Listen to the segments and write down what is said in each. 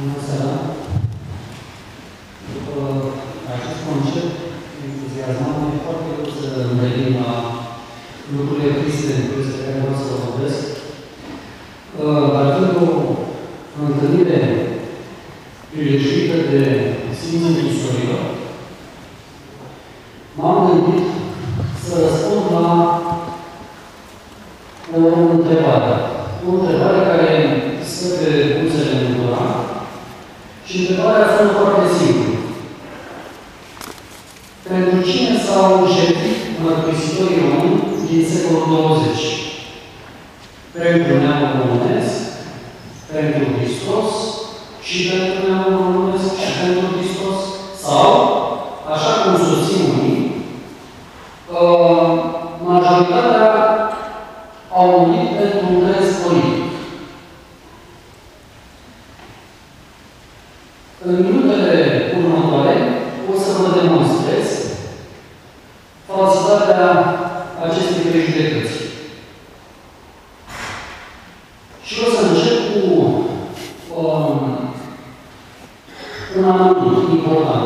Bună seara! După acest concept entuziasmant, e foarte greu să revenim la lucrurile triste despre care vreau să vorbesc. Dar fiind o întâlnire prilejuită de Sfinții Istorilor, m-am gândit să răspund la o întrebare. O întrebare care stă pe buzele multora și întrebarea sună foarte simplă. Pentru cine s-au jertfit mărturisitorii români din secolul 20? Pentru neamul românesc, pentru Hristos și pentru neamul românesc și pentru Hristos? Sau, așa cum susțin unii, majoritatea au murit pentru un crez politic. În minutele următoare o să vă demonstrez falsitatea acestei prejudecăți. Și o să încep cu un anumit important.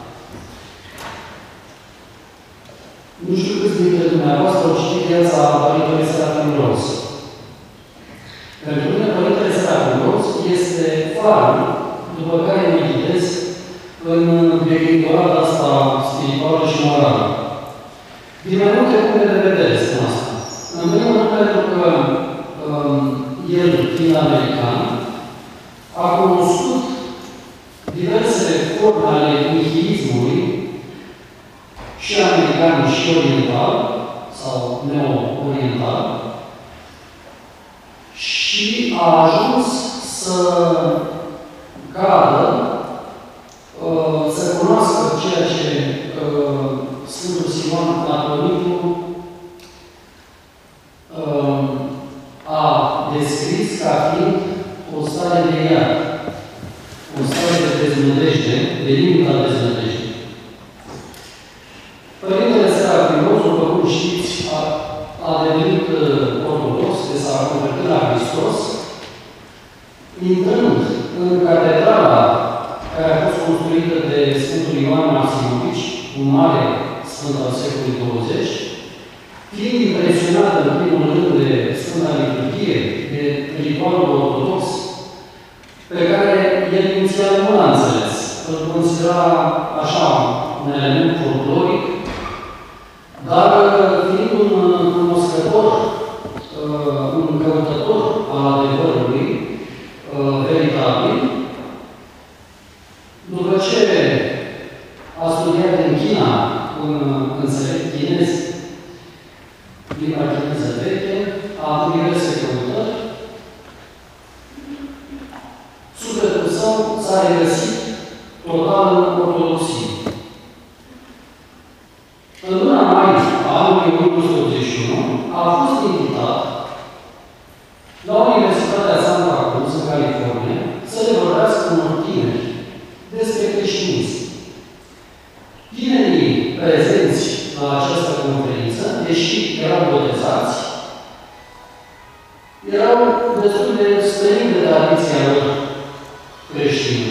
Nu știu câți dintre dumneavoastră au citit viața Părintele Serafim Broz. Pentru mine, Părintele Serafim Broz este farul după care mă ghidez în degringoarea asta spirituală și morală. Din mai multe puncte de vedere spun asta. În primul rând, pentru că el, fiind american, a cunoscut diverse forme ale nihilismului și american și oriental, sau neo-oriental, și a ajuns să cadă, să cunoască ceea ce Sfântul Simeon Platoniciu a descris ca fiind o stare de iad, o stare de deznădejde, de limita deznădejde. Părintele Serafim Broz, după cum știți, a devenit ortodox, de s-a convertit la Hristos, intrând în catedrala care a fost construită de Sfântul Ioan Maximovici, un mare sfânt al secolului 20, fiind impresionat în primul rând de Sfânta Liturghie, de ritualul ortodox, pe care el inițial nu l-a înțeles. Îl considera așa un element folcloric, dar fiind un cunoscător, un căutător al adevărului veritabil, după ce a studiat în China un înțelept chinez, limba chineză veche, a avut diverse căutări, sufletul său s-a regăsit total în ortodoxie. În luna mai a anului 1981 a fost invitat la Universitatea Santa Cruz, în California, să le vorbească unor tineri despre creștinism. Tinerii prezenți la această conferință, deși erau botezați, erau destul de străini de tradiția lor creștină.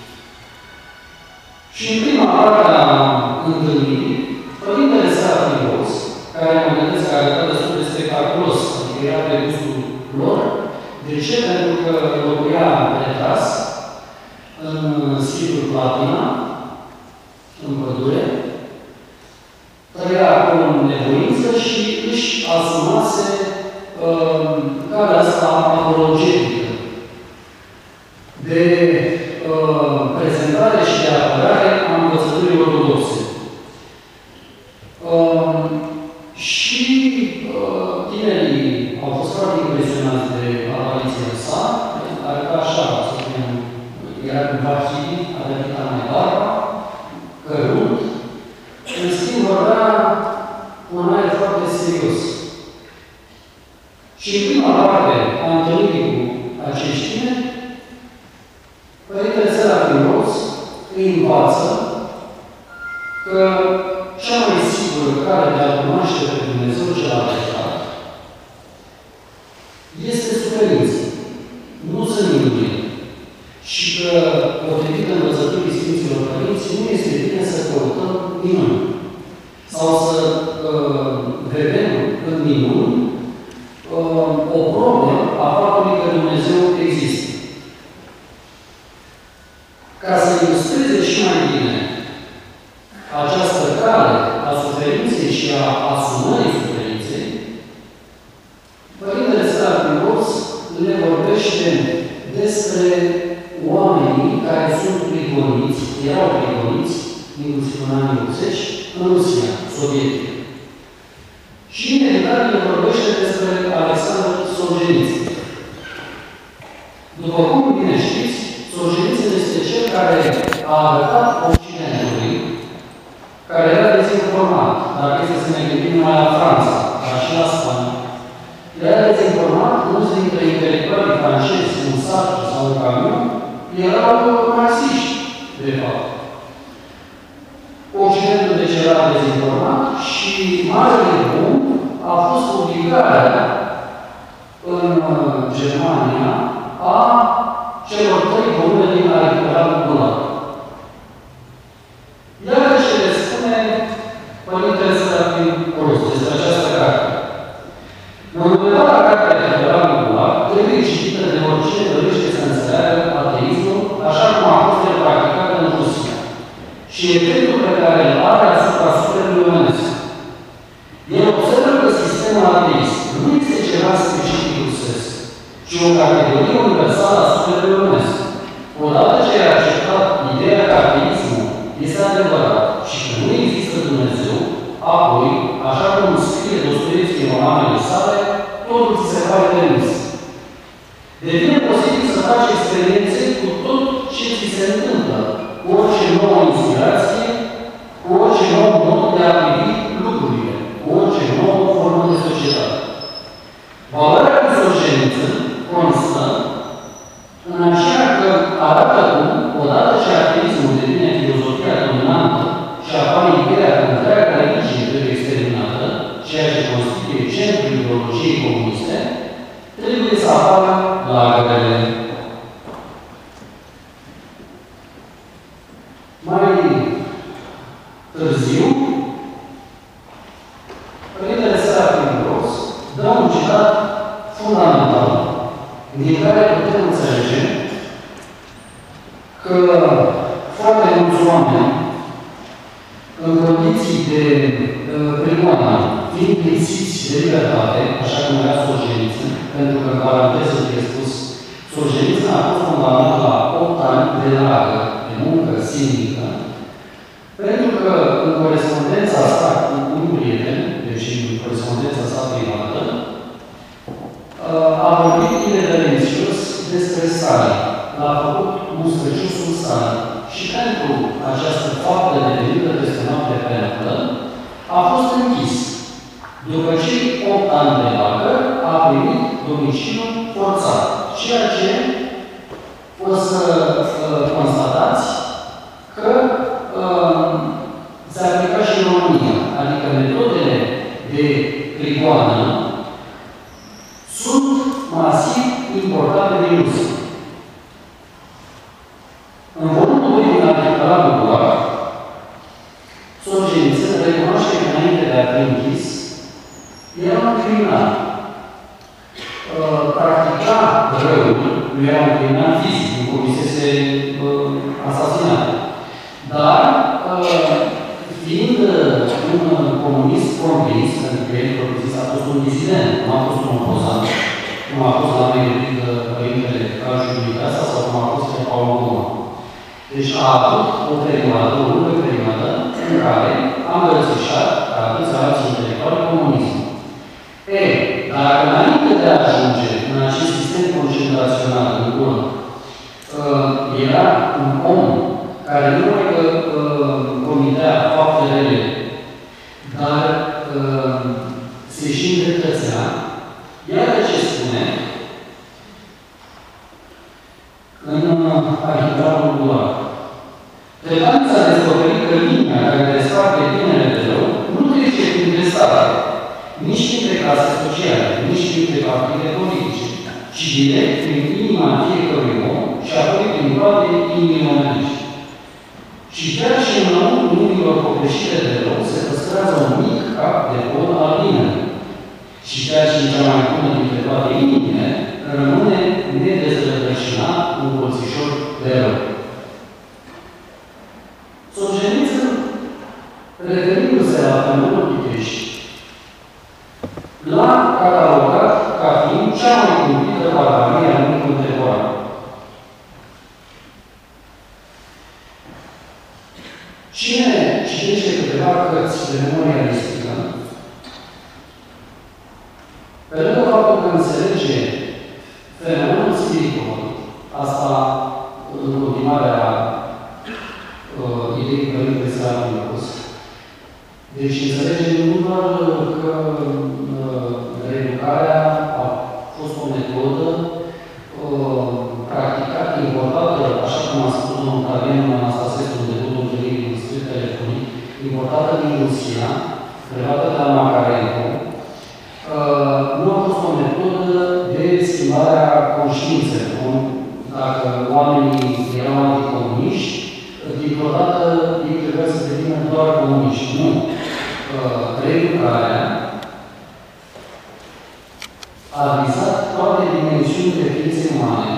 Și în prima parte a întâlnirii, Părintele Serafim Broz, care mă gândesc că a arătat destul de spectaculos, adică era pe gustul lor. De ce? Pentru că locuia retras în situl Platina, în pădure, trăia acolo în nevoință și își asumase calea asta apologetică de prezentare și de apărare a învățăturii ortodoxe. Și tinerii au fost foarte impresionați de apariția sa, arăta așa, să spunem, era cumva hippie, avea dita mai barba, cărunt, în schimb vorbea un aer foarte serios. Și în prima parte a întâlnirii cu acești tineri, Părintele Serafim Broz îi învață că cea mai sigură cale de a cunoaște pe Dumnezeu cel adevărat este suferința. Nu sunt mângâieri. și că, potrivit învățăturii Sfinților Părinți, nu este bine să căutăm minuni. Sau să vedem în minuni o probă a faptului că Dumnezeu există. Ca să ilustreze și mai bine această cale a suferinței și a asumării suferinței, Părintele Serafim Roț le vorbește despre oamenii care sunt prigoniți, erau prigoniți, inclusiv în anii 80, în Rusia sovietică. Și inevitabil vorbește despre Alexandru Solzhenitsyn. După cum bine știți, Solzhenitsyn este cel care a arătat Occidentului, care era dezinformat, dacă este să ne gândim numai la Franța, dar și la Spania. Era dezinformat, mulți dintre intelectualii francezi, în Sartre sau în Camus, erau marxiști, de fapt. Occidentul deci era dezinformat și marele boom a fost publicarea în Germania a celor 3 volume din Arhipelalul Gulag. Iată ce le spune Părintele Serafim Roț despre această carte. Monumentala carte Arhipelalul Gulag trebuie citită de oricine dorește să înțeleagă ateismul așa cum a fost el practicat în Rusia și efectul pe care îl are asupra sufletului omenesc. El observă că sistemul ateist nu este ceva specific rusesc, ci o categorie universală a sufletului omenesc. Odată ce ai acceptat ideea că ateismul este adevărat și că nu există Dumnezeu, apoi, așa cum scrie Dostoievski în romanele sale, totul ți se pare permis. Devine posibil să faci experiențe cu tot ce ți se întâmplă, cu orice nouă inspirație, cu orice nou mod de a privi lucrurile, cu orice nouă formă de societate. Valoarea lui Solzhenitsyn constă în aceea că arată cum, odată ce ateismul devine filozofia dominantă și apare ideea că întreaga religie trebuie exterminată, ceea ce constituie centrul ideologiei comuniste, trebuie să apară lagărele. Mai târziu, Părintele Serafim Roț dă un citat fundamental, din care putem înțelege că foarte mulți oameni, în condiții de prigoană, fiind lipsiți de libertate, așa cum era Solzhenitsyn, pentru că, în paranteză, fie spus, Solzhenitsyn a fost condamnat la 8 ani de lagăr, de muncă silnică, pentru că, în corespondența sa cu un prieten, deci în corespondența sa privată, a vorbit irreverențios despre Stalin. L-a făcut mustrăciusul Stalin. Și pentru această faptă devenită peste noapte penală, a fost închis. După cei 8 ani de lagăr, a primit domiciliul forțat. Ceea ce o să constatați că se aplica și în România. Adică metodele de prigoană sunt masiv importate din Rusia. În volumul 2 din Arhipelalul Gulag, Solzhenitsyn recunoaște că înainte de a fi închis, era un criminal. Practica răul, nu era un criminal fizic, nu comisese asasinate. Dar, fiind un comunist convins, pentru că el propriu-zis a fost un disident, nu a fost un opozant, cum a fost la mine gândit Părintele Calciu Nicasa sau cum a fost pe Paul Goma. Deci a avut o perioadă, o lungă perioadă, în care a îmbrățișat, ca atâția alții intelectuali, comunismul. Dacă înainte de a ajunge în acest sistem concentrațional, în urmă, era un om care nu numai că comitea fapte rele, dar se și îndreptățea, iată ce spune în Arhipelalul Gulag. Treptat s-a descoperit că linia care desparte binele de rău nu trece printre state, nici printre clase sociale, nici printre partide politice, ci direct prin inima fiecărui om și apoi prin toate toate inimile omenești. Și chiar și înăuntru inimilor copleșite de rău se păstrează un mic cap de pod al binelui. Și chiar și în cea mai bună dintre toate inimile, rămâne nedezrădăcinat un colțișor de rău. Solzhenitsyn, referindu-se la fenomenul Pitești, l-a catalogat ca fiind cea mai cumplită barbarie a lumii contemporane. Cine citește câteva cărți de memorialistică, pe lângă faptul că înțelege fenomenul spiritual, asta în continuarea ideii Părintele Sfântul. Deci înțelege nu doar că reeducarea a fost o metodă practicată, importată, așa cum a spus domnul Tavian Anastasescu, în debutul întâlnirii din scris telefonic, importată din Rusia, prelată de la Macarenco, nu a fost o metodă de schimbare a conștiinței. Dacă oamenii erau anticomuniști, dintr-o dată ei trebuia să devină doar comuniști. Nu. Reeducarea a vizat toate dimensiunile ființei umane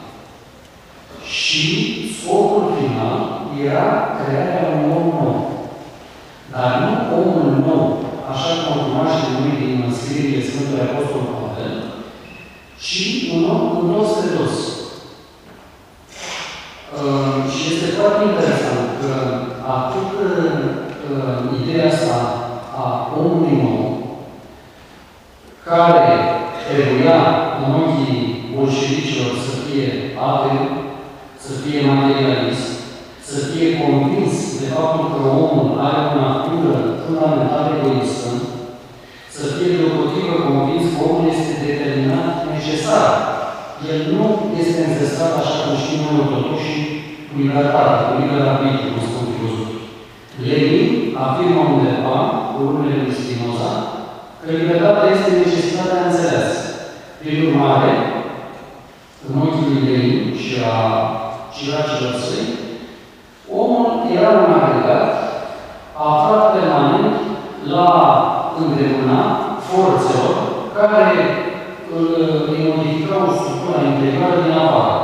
și scopul final era crearea unui om nou. Dar nu omul nou, așa cum o cunoaște noi din scrierile Sfântului Apostol Pavel, ci un om îndos pe dos. Și este foarte interesant că atât ideea asta a omului nou, care trebuia în ochii bolșevicilor să fie ateu, să fie materialist, să fie convins de faptul că omul are o natură fundamentală egoistă, să fie deopotrivă convins că omul este determinat necesar. El nu este înzestrat, așa cum știm noi ortodoxi, cu libertate, cu liber arbitru, cum spun filozofii. Lenin afirmă undeva, cu urmele lui Spinoza, că libertatea este necesitatea înțeleasă. Prin urmare, în ochii lui Lenin și a ciracilor săi, omul era un agregat aflat permanent la îndemâna forțelor care îi modificau structura interioară din afară.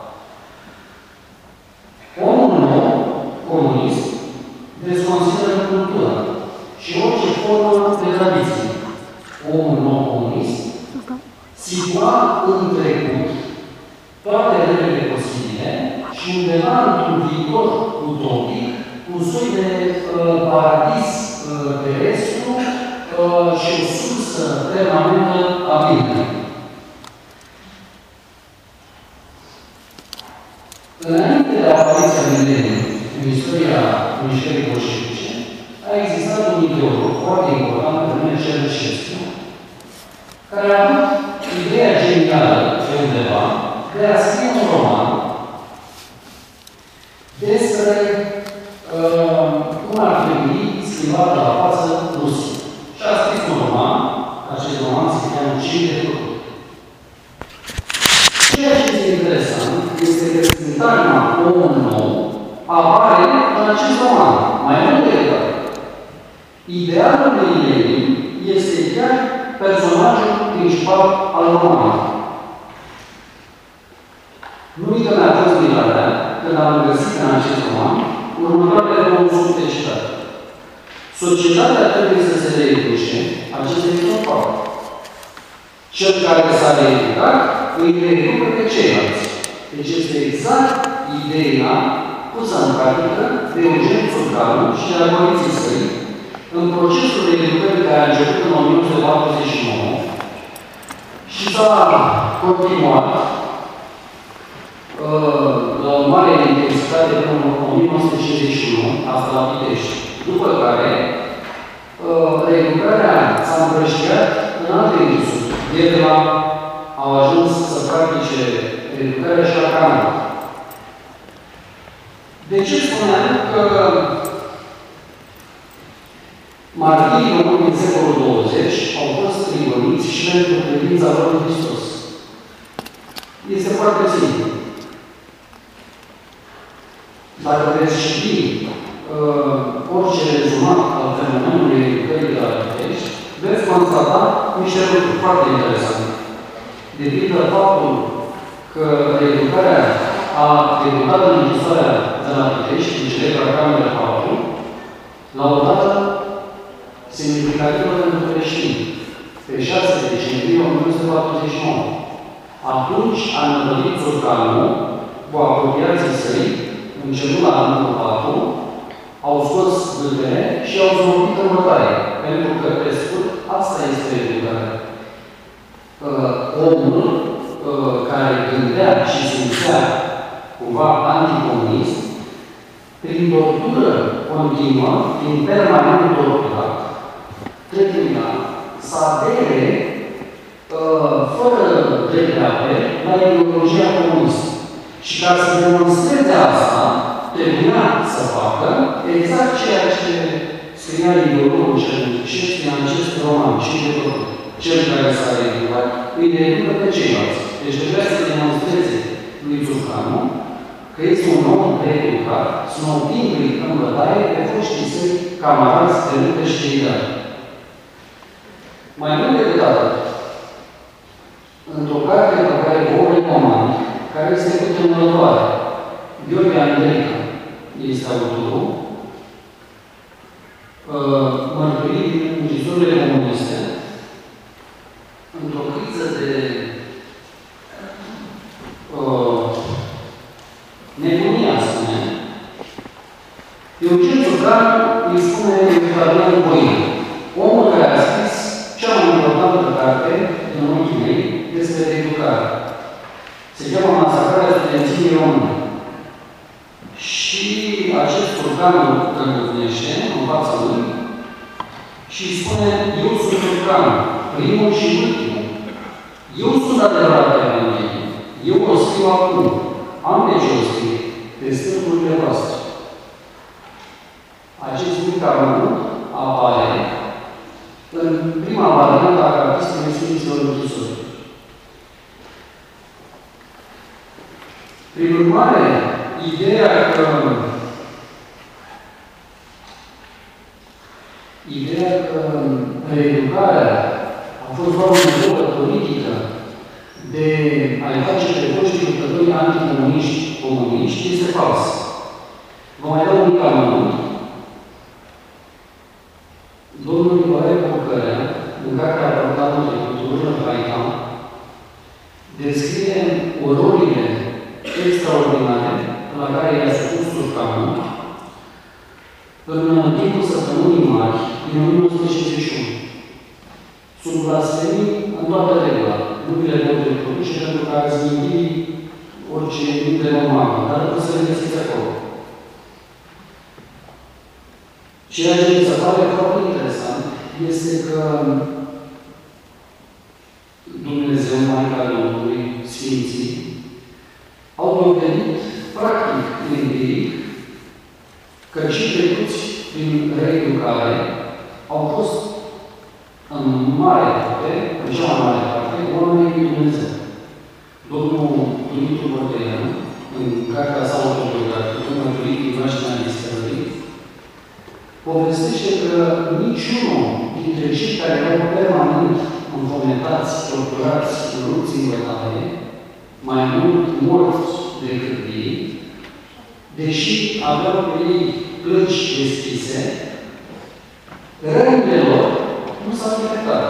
Omul nou, comunist, desconsideră cultura și orice formă de tradiție. Omul nou, comunist, situa în trecut toate relele posibile și undeva într-un viitor utopic, un soi de paradis terestru și o sursă permanentă a binelui. Înainte de apariția mileniului, în istoria mișcării bolșevice, a existat un ideolog foarte important pe nume Cerneșescu, care a avut ideea genială de undeva de a scrie un roman despre cum ar trebui schimbată la față Rusia. Și a scris un roman, acest roman se cheamă Ce de făcut. Ceea ce este interesant este că sintagma omul nou apare în acest roman, mai mult decât atât. Idealul lui Lenin este chiar personajul principal al romanului. Nu uită mi-a fost mirarea când am găsit în acest roman următoarele 200 citate. Societatea trebuie să se reeduce, acesta este un fapt. Cel care s-a reeducat îi reeducă pe ceilalți. Deci este exact ideea pusă în practică de Eugen Țurcanu și de aboliții săi în procesul de educări care a început în 1949 și s-a continuat la o mare intensitate până în 1951, asta la Pitești, după care reeducarea s-a împrăștiat în alte emisuri. Ghedla au ajuns să practice reeducarea și la Canada. De ce spuneam că martirii români din secolul 20 au fost prigoniți și pentru credința lor în Hristos? Este foarte simplu. Dacă veți citi orice rezumat al fenomenului educării de la Pitești, veți constata niște lucruri foarte interesante. De pildă faptul că educarea a debutat în închisoarea de la Pitești, în celebra Cameră 4, la o dată semnificativă pentru creștini, pe 6 decembrie 1949. Atunci a năvălit Țurcanu cu apropiații săi, începând la anul 4, au scos vâlvele și au zvorbit în bătaie. Pentru că, pe scurt, asta este educarea. Omul care gândea și simțea cumva anticomunist, prin tortură continuă, prin permanent torturat, trebuia să adere fără drept de apel la ideologia comunistă. Și ca să demonstreze asta, trebuia să facă exact ceea ce scria ideologul Ceaușescu în acest roman, și de tot. Cel care s-a educat, îi educă pe ceilalți. Deci trebuia să demonstreze lui Țurcanu că este un om reeducat, să nu împingă în bătaie pe foștii săi camarazi de luptă și de ideal. Mai mult decât atât, într-o carte pe care o recomand, care este cutremurătoare, Gheorghe Andreica este autorul, mărturii din închisorile comuniste, într-o criză de nebunia, spune, Eugen Țurcanu îi spune Fabian Boiu, omul care a scris cea mai importantă carte din ochii mei despre educare. Se cheamă Masacrarea studențimii române. Și acest Țurcanu îl găznește în fața lui și îi spune: eu sunt Țurcanu, primul și ultimul. Eu sunt adevăratul Evanghelie. Eu o scriu acum. Am de ce o scriu pe stâlpurile voastre. Acest mic armânt apare în prima variantă a Cartistului Sfinților Închisori. Prin urmare, ideea că reeducarea a fost doar o metodă politică de a-i face pe foștii luptători anticomuniști comuniști este fals. Vă mai dau un mic amănunt. Domnul Nicolae Purcărea, în cartea Aportatul Trecutură, Haica, descrie ororile extraordinare la care i-a spus Țurcanu în timpul săptămânii mari din 1961. Sub blasfemii în toată regula. Nu vi le pot reproduce pentru că ați gândi orice minte normală, dar o să le găsiți acolo. Ceea ce mi se pare foarte interesant este că Dumnezeu, Maica Domnului, Sfinții, au dovedit, practic, empiric, că cei trecuți prin reeducare au fost în mare parte, în cea mai mare parte, oamenii lui Dumnezeu. Domnul Dumitru Bordeianu, în cartea sa autobiografică, Mărturii Imaginea Disperării, povestește că niciunul dintre cei care erau permanent înfometați, torturați, rupți în bătaie, mai mult morți decât ei, deși aveau pe ei plăci deschise, rănile lor nu s-au infectat.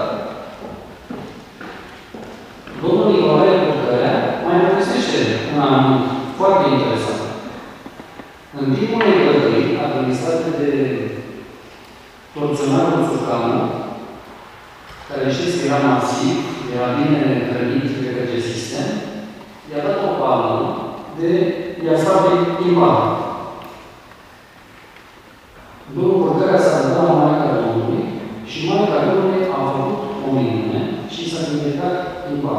Domnul Nicolae Purcărea mai povestește un anumit foarte interesant. În timpul unei călătorii administrate de torționarul Țurcanu, care știți că era masiv, era bine hrănit de către sistem, i-a dat o palmă de i-a stat pe timpa. Domnul Purcărea s-a dat la Maica Domnului și Maica Domnului a făcut o minune și s-a vindecat timpa.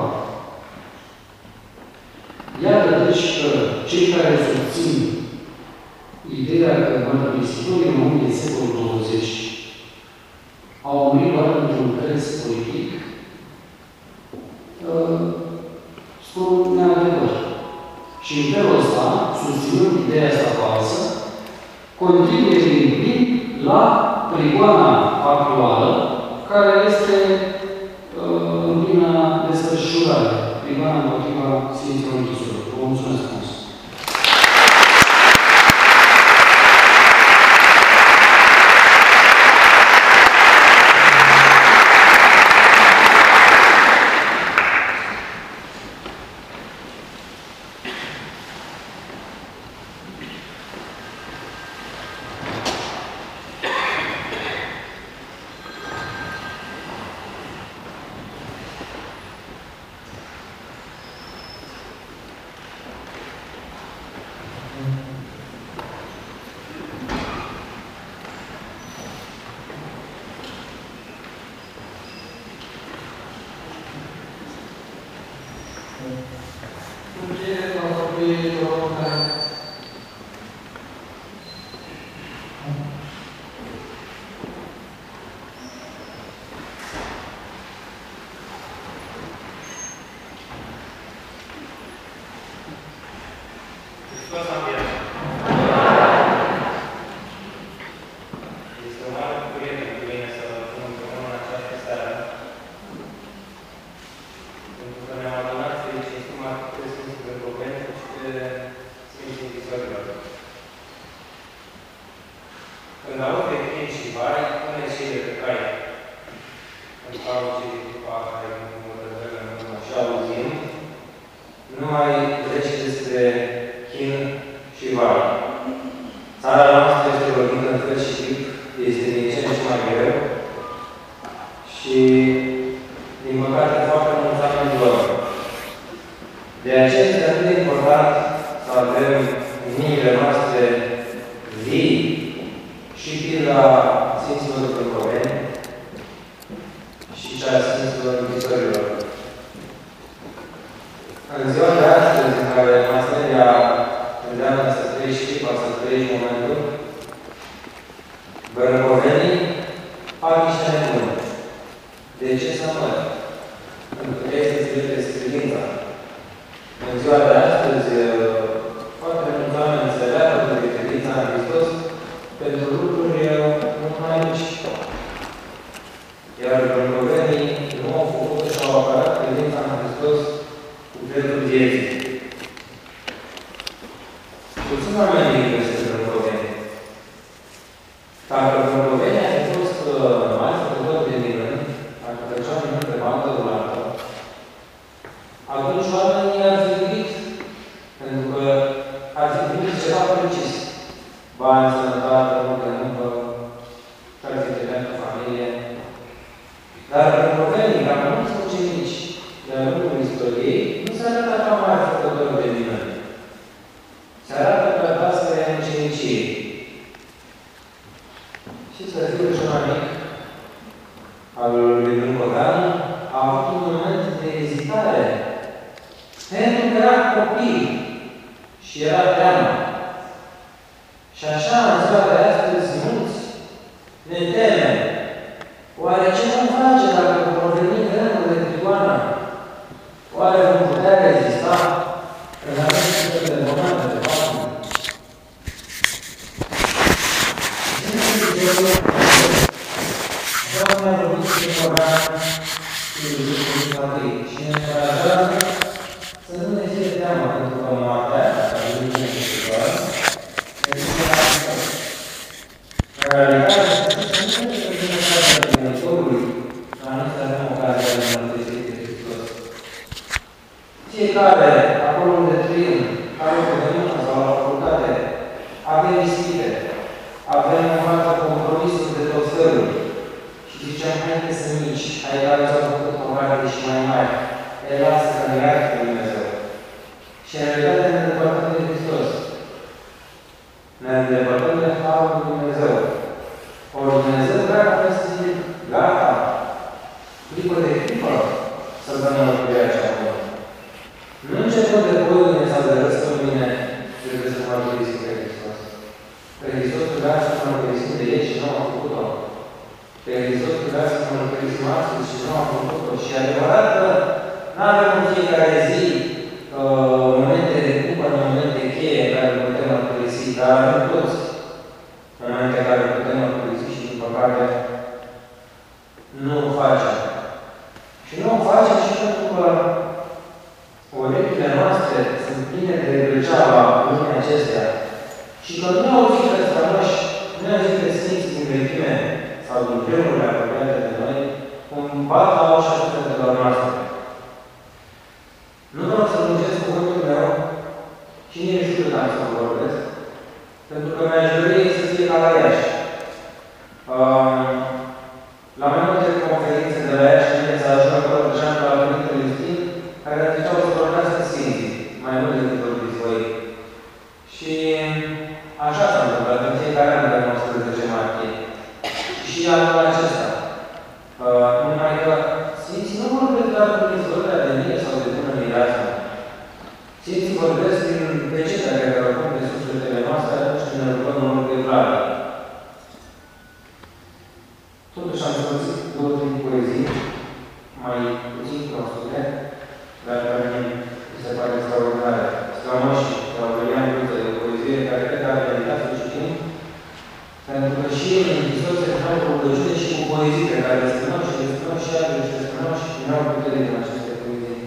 Iată deci că cei care susțin ideea că mărturisitorii români din secolul 20 au murit doar într-un preț politic, spun neadevăr. Și în felul ăsta, susținând ideea asta falsă, contribuie din plin la prigoana actuală, care este în plină desfășurare, prigoana împotriva Sfinților Închisorilor. Vă mulțumesc frumos! Și că nu au zis de strămoși, nu au zis de sfinți din vechime sau din vremurile apropiate de noi, cum bat la ușa sufletelor noastre. Nu vreau să lungesc cuvântul meu și nici nu știu cât am să vă vorbesc, pentru că mi-aș dori să fie ca la Iași. La mai multe conferințe de la Iași, mine s-a ajuns acolo de șantul la Părintele Iustin, care ziceau să vorbească sfinții, mai mult decât vorbiți voi. Și așa s-a întâmplat în fiecare an de 19 martie. Și anul acesta. Numai că sfinții nu vorbesc doar prin izvorârea de mine sau de bună mireasă. Sfinții vorbesc din pecetea pe care o pun pe sufletele noastre atunci când ne rugăm în de Vlad. Totuși am spățit 2-3 poezii, mai puțin cunoscute, dar care mi se pare extraordinare. Strămoșii, de Aurelian Brută, de o poezie care cred că ar meritat să citim, pentru că și ei în Hristos se spuneau cu rugăciune și cu poezii pe care le spuneau și le spuneau și altele și le spuneau și primeau putere din aceste poezii.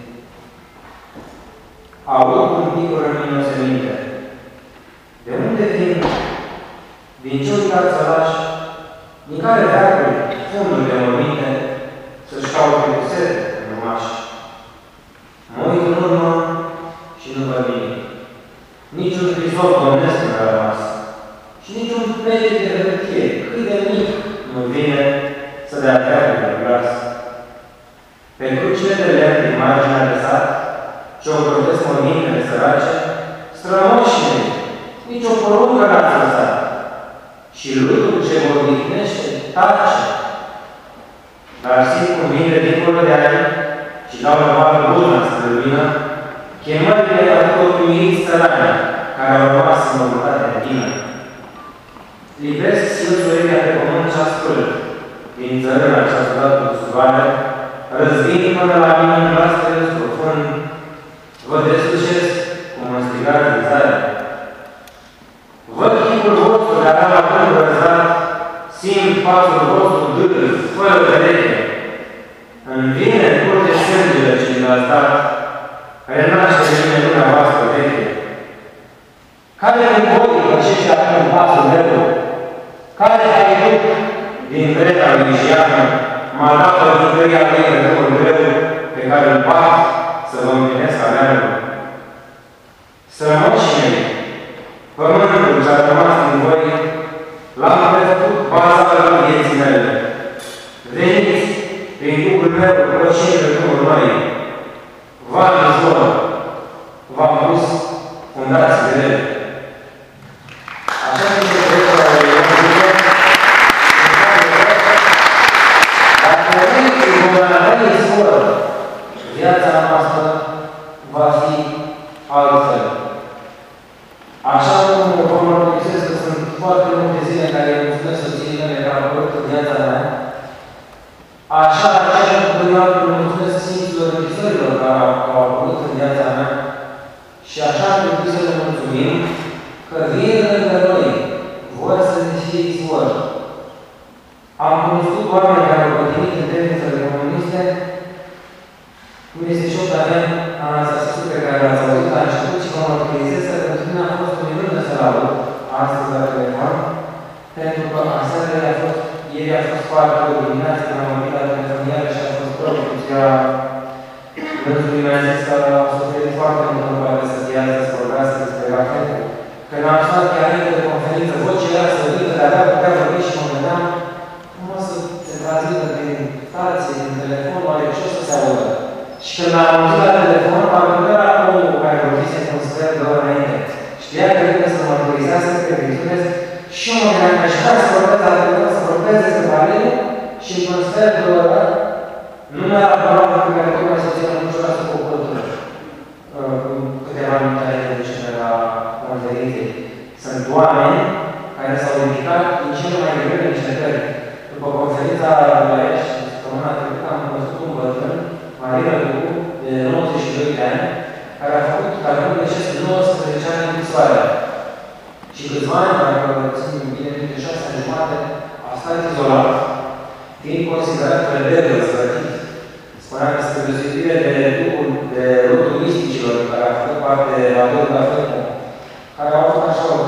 Aud un picură minosăminte. De unde vin? Din ce uitați sălași? Din care veacul fundul de morminte să-și caute cu sete în urmași? Mă uit în urmă și nu văd nimic. Niciun scrisor domnesc nu a rămas. Și niciun pete de hârtie, cât de mic, nu vine să dea veacul de glas. Pe crucile de lemn din marginea de sat, ce ocrotesc mormintele sărace, strămoșile, nici o poruncă n-ați lăsat. Și lucrul ce vă odihnește, tace. Dar simt cum vine dincolo de ani și dau la vală bună spre lumină, chemările atât uimiți țărani, care au rămas în mormântate de tine. Libresc silți urechea pe pământ și ascult, din țărâna ce-a sudat cu sudoare, răzvin până la mine în glas profund, vă deslușesc cum mă strigați din țară. Văd chipul vostru de la vânt răzat, simt pasul vostru dârâs, fără pereche. Îmi vine în curte sângele ce mi l-ați dat, renaște de mine lumea voastră veche. Care din voi pășește acum pasul meu? Care ai duc din drepta lui Giană, m-a dat o lucrăria lui de drumul greu, pe care îl bat să vă împlinesc aleargul? Strămoșii mei, pământul ce-a rămas din voi, l-am prefăcut baza la vieții mele. Veniți, prin Duhul meu, roșii de drumul noi. V-am izvor, v-am pus fundați de ele. Așa cum se trece la Aurelian, dacă noi vom avea izvor, viața noastră va fi altfel. Așa cum vă mărturisesc că sunt foarte multe zile în care îmi mulțumesc soției mele că am apărut în viața mea, așa cum îmi mulțumesc Sfinților Închisorilor care au apărut în viața mea și așa trebuie să le mulțumim că vin lângă noi, vor să ne fie izvor. Am cunoscut oameni care au pătimit în temnițele comuniste, cum este și 8 ani Anastasiu pe care l-ați auzit la început și vă mărturisesc că pentru mine a fost o minune să-l aud astăzi la telefon, pentru că aseară ieri a fost foarte o dimineață când am vorbit la telefoniară și a fost rău, și ea dânsului mi-a zis că a suferit foarte mult în poate să fie azi să vorbească despre rafete. Când am sunat chiar înainte de conferință, vocea era slăbită, de abia putea vorbi și mă gândeam cum o să se transmită prin stație, din telefon, oare ce o să se audă. Și când am auzit la telefon, m-am gândit la omul care vorbise cu un sfert de oră înainte. Știa că trebuie să mărturisească că Hristos și eu mă gândeam că așa să vorbesc despre Valeriu și într-un sfert de oră nu mi-a apărat pe care tocmai să țină nu știu să copătură. Câteva minute înainte de cele la conferinței. Sunt oameni care s-au ridicat din cele mai grele încercări. După conferința la Iași, săptămâna trecută, am cunoscut un bătrân, Marina Lucu, de 92 de ani, care a făcut calcul de 19 ani în închisoare. Și câțiva ani, dacă țin bine, de 6 ani jumate, a stat izolat, fiind considerat rebel răzvătit. Spunea că spre deosebire de rutul misticilor, care a făcut parte la Dorul la Făcu, care au avut așa o atitudine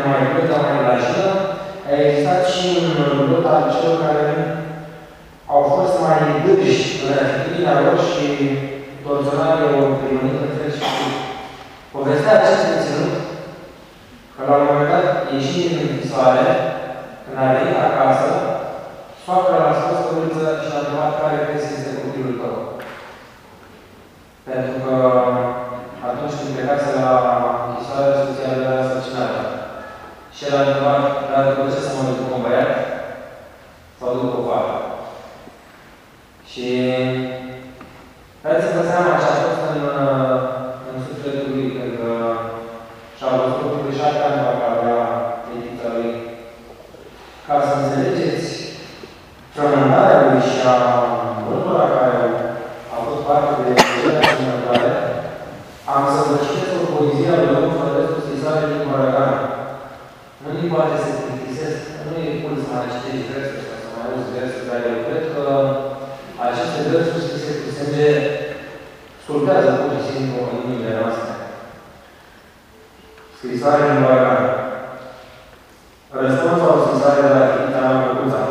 mai blândă, mai lașină, a existat și un lot al celor care au fost mai dârși în atitudinea lor și torționarea o primănit în fel și cu. Povestea acestui ținut că la un moment dat, ieșind din închisoare, când a venit acasă, soacra l-a scos pe uliță și a întrebat care crezi că este copilul tău. Pentru că atunci când plecase la închisoare, soția lui era sărcinată. Și el a întrebat, dar după ce să mă duc cu un băiat sau duc o fată? Și dați-vă seama ce a fost în sufletul lui, când și-a văzut copilul 7 ani dacă avea fetița lui. Ca să înțelegeți frământarea lui și a mândura care a fost parte de cele asemănătoare, am să vă citesc o poezie a lui Domnul Florescu, scrisoare din Mărăgană. Nu-i poate să plictisesc, nu e bun să mai citești versuri sau să mai auzi versuri, dar eu cred că aceste versuri scrise cu sânge sculpează pur și simplu în inimile noastre. Scrisoare din Mărăgană. Răspuns la o scrisoare de la Filița mea Cucuța.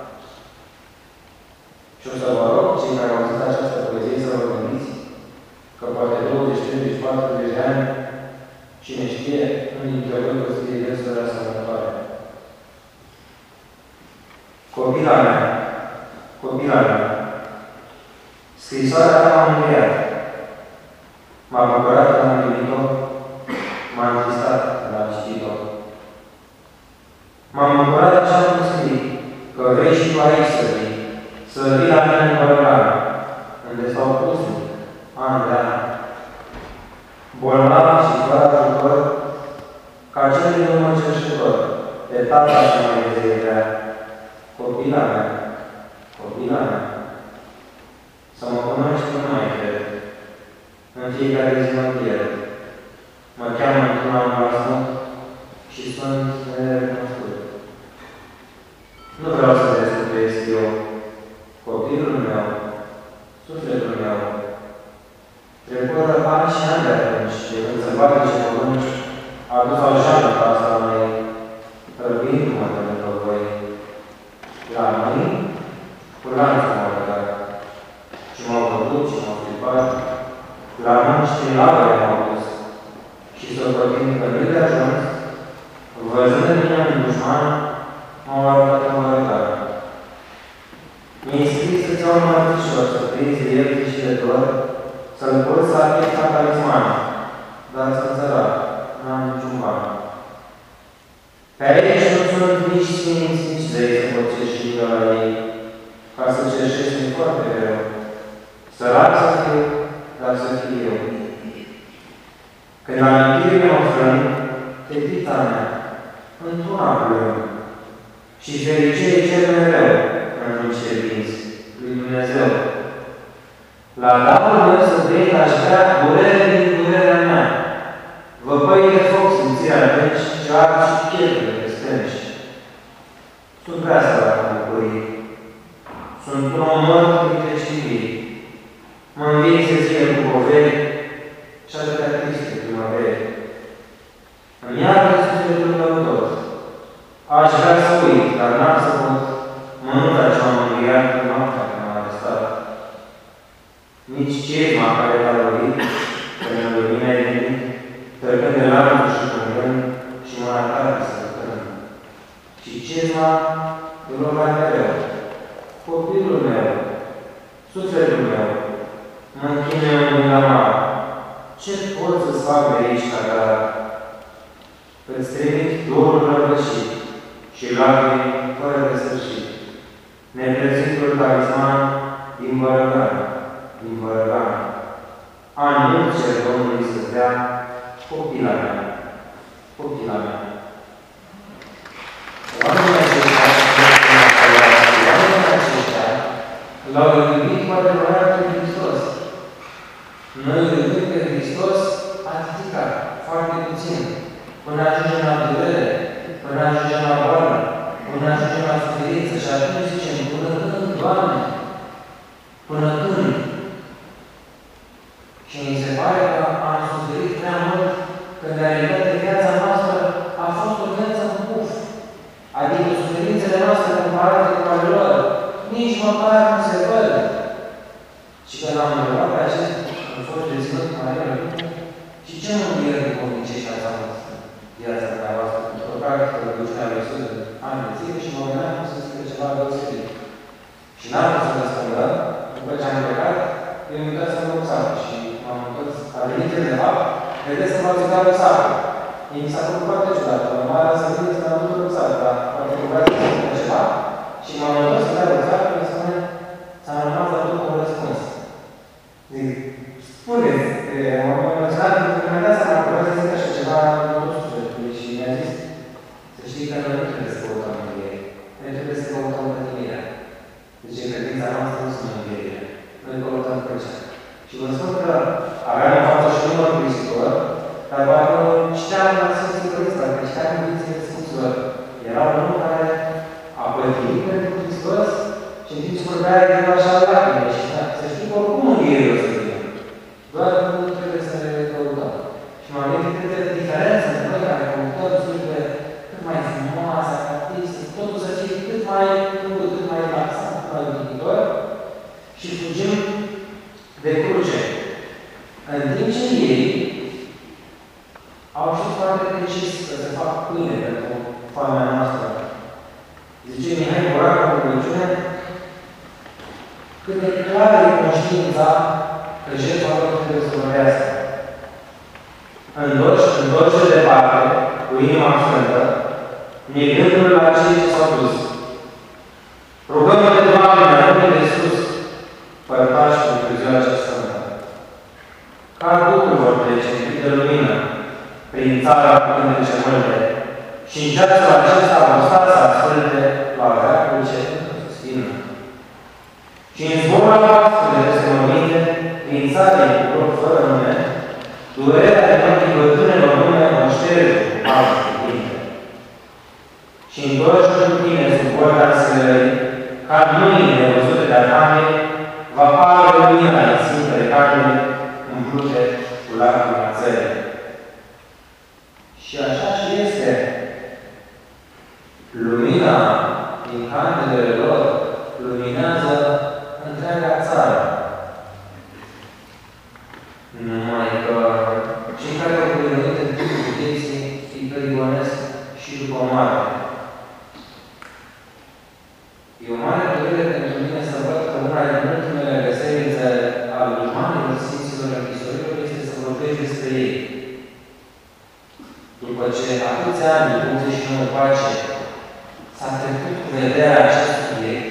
Și o să vă rog, cei care au auzit această poezie, să vă gândiți că poate 20-30-40 de ani, cine știe, unii dintre voi vă scrie versuri asemănătoare. Copila mea, copila mea, scrisoarea ta m-a înviat. M-a bucurat că am iubit-o, m-a întristat când am citit-o. M-am bucurat așa cum scrii, că vrei și tu aici să vii, să vii la mine în Bărăgană, unde s-au pus ani de ani. Bolnav și fără ajutor, ca cel din urmă cerșetor, pe tata și mai dezirea, copila mea, copila mea, să mă cunoști nu mai cred, în fiecare zi mă pierd. Mă cheamă într-un an la smut și sunt nerecunoscut. Nu vreau să descoperiesc eu, copilul meu, sufletul meu. Trecură ani și ani de atunci, de când sălbatice porunci a dus aljană ca asta mai răbindu-mă de lângă voi. La mâini, cu lanțul m-au legat și m-au văzut și m-au flipat. La mânci prin labăre m-au dus și socotind că nu-i de ajuns, văzând în mine un dușman, m-au arătat în mărătară. Mi-ai scris să-ți iau un mărțișor, să prinzi de el și de dor, să-l poți să aplici ca talisman, dar să-ți sărat, n-am niciun ban. Pe aici nu sunt nici sfinți, nici zei să pot cerși de la ei, ca să cerșesc mi foarte greu. Sărat să fiu, dar să fiu eu. Când amintirile mă frâng, fetița mea, într-una plâng, și fericire cer mereu în încervinți lui Dumnezeu. La capul meu să vrei aș vrea durere din durerea mea, văpăi de foc simțirea adânci, ce ard și pietre de stânci. Sunt prea sărat în bucurii, sunt un om mort dintre civili, mă învii să ține cu poveri și atâtea triste primăveri. Îmi iartă sufletul meu tot, aș vrea să uit, dar n-am să pot, mănuta ce m-am înviat în noaptea când m-am arestat. Nici cezma care l-a lovit, când în lumina ai venit, tărgând de larmă și cântând și mă arătat să cânt. Și cezma îl lua mereu. Copilul meu, sufletul meu, mă închine în la mare. Ce pot să-ți fac de aici ca dar? Îți trimit dorul răvășit și lacrimi fără de sfârșit. Neprețuitul talisman din Bărăgană, din Bărăgană. Ani mult cer Domnului să-ți dea copila mea, copila mea. Oamenii aceștia l-au iubit cu adevărat pe Hristos. Noi iubim pe Hristos atâtica, foarte puțin, până ajungem la durere, până ajungem la boală, până ajungem la suferință și atunci zicem, până când, Doamne, până când? Și mi se pare că am suferit prea mult când realitatea de viața noastră a fost o viață practică rugăciunea lui Iisus de ani de zile și mă gândeam cum să zică ceva deosebit. Și n-am vrut să răspundă, după ce am plecat, eu am uitat să mă duc sapă și m-am întors, a venit cineva, vedeți să mă duc la sapă. Mi s-a făcut foarte ciudat, normal să vină să mă duc la sapă, dar poate că vreau să spună ceva și m-am întors să dau sapă și îmi spune, ți-am rămas la tot un răspuns. Zic, spuneți, m-am emoționat pentru că mi-a dat seama că vreau să zic așa ceva în tot sufletului și mi-a zis, să știi că noi nu trebuie să căutăm mântuire, noi trebuie să căutăm mântuirea. Deci, credința noastră nu sunt mântuirea, noi căutăm crucea. Și vă spun că aveam în față și numărul Hristos, dar dacă citeam la Sfântul Părinți, dacă citeam cuvintele Sfântul, era unul care a plătit pentru Hristos și în timp ce vorbea el așa lacrimile și să știi că oricum mântuirea o să vină. Doar nu trebuie să le căutăm. Și m-am gândit câte diferență între noi care căutăm slujbe cât mai frumoase, artiste, totul să fie cât mai lung, cât mai relaxant, cât mai liniștitor și fugim de cruce. În timp ce ei au știut foarte precis să se facă pâine pentru foamea noastră. Zice Mihai Buracă în rugăciune, cât de clară e conștiința că jertfa lor trebuie să vorbească. Întorce departe, cu inima sfântă, negându-l la cei ce s-au dus. Rugăm-te, Doamne, în numele de sus, părtași pentru ziua cea sfântă. Ca Duhul vor trece de lumină prin țara cuvântele ce multe și în ceasul acesta vor sta să asculte la veacul ce susțină. Și în zborul apostole peste morminte, prin țara cu loc fără nume, durerea de ochii bătrânelor lume mă șterge cu altă cuvinte. Și întorși în tine sub borda scării, ca mâinile văzute de Adame, va pară lumina în sfintele carnele, umplute cu lacrima țării. Și așa și este. Lumina din candelele lor luminează întreaga țară. Numai că cei care au cuvenit în timpul vieții îi perigonesc și după moarte. E o mare durere pentru mine să văd că una din ultimele găserințe ale dușmanilor Sfinților Închisorilor este să vorbești despre ei. După ce atâția ani, 29 pace, s-a trecut cu vederea acest subiect,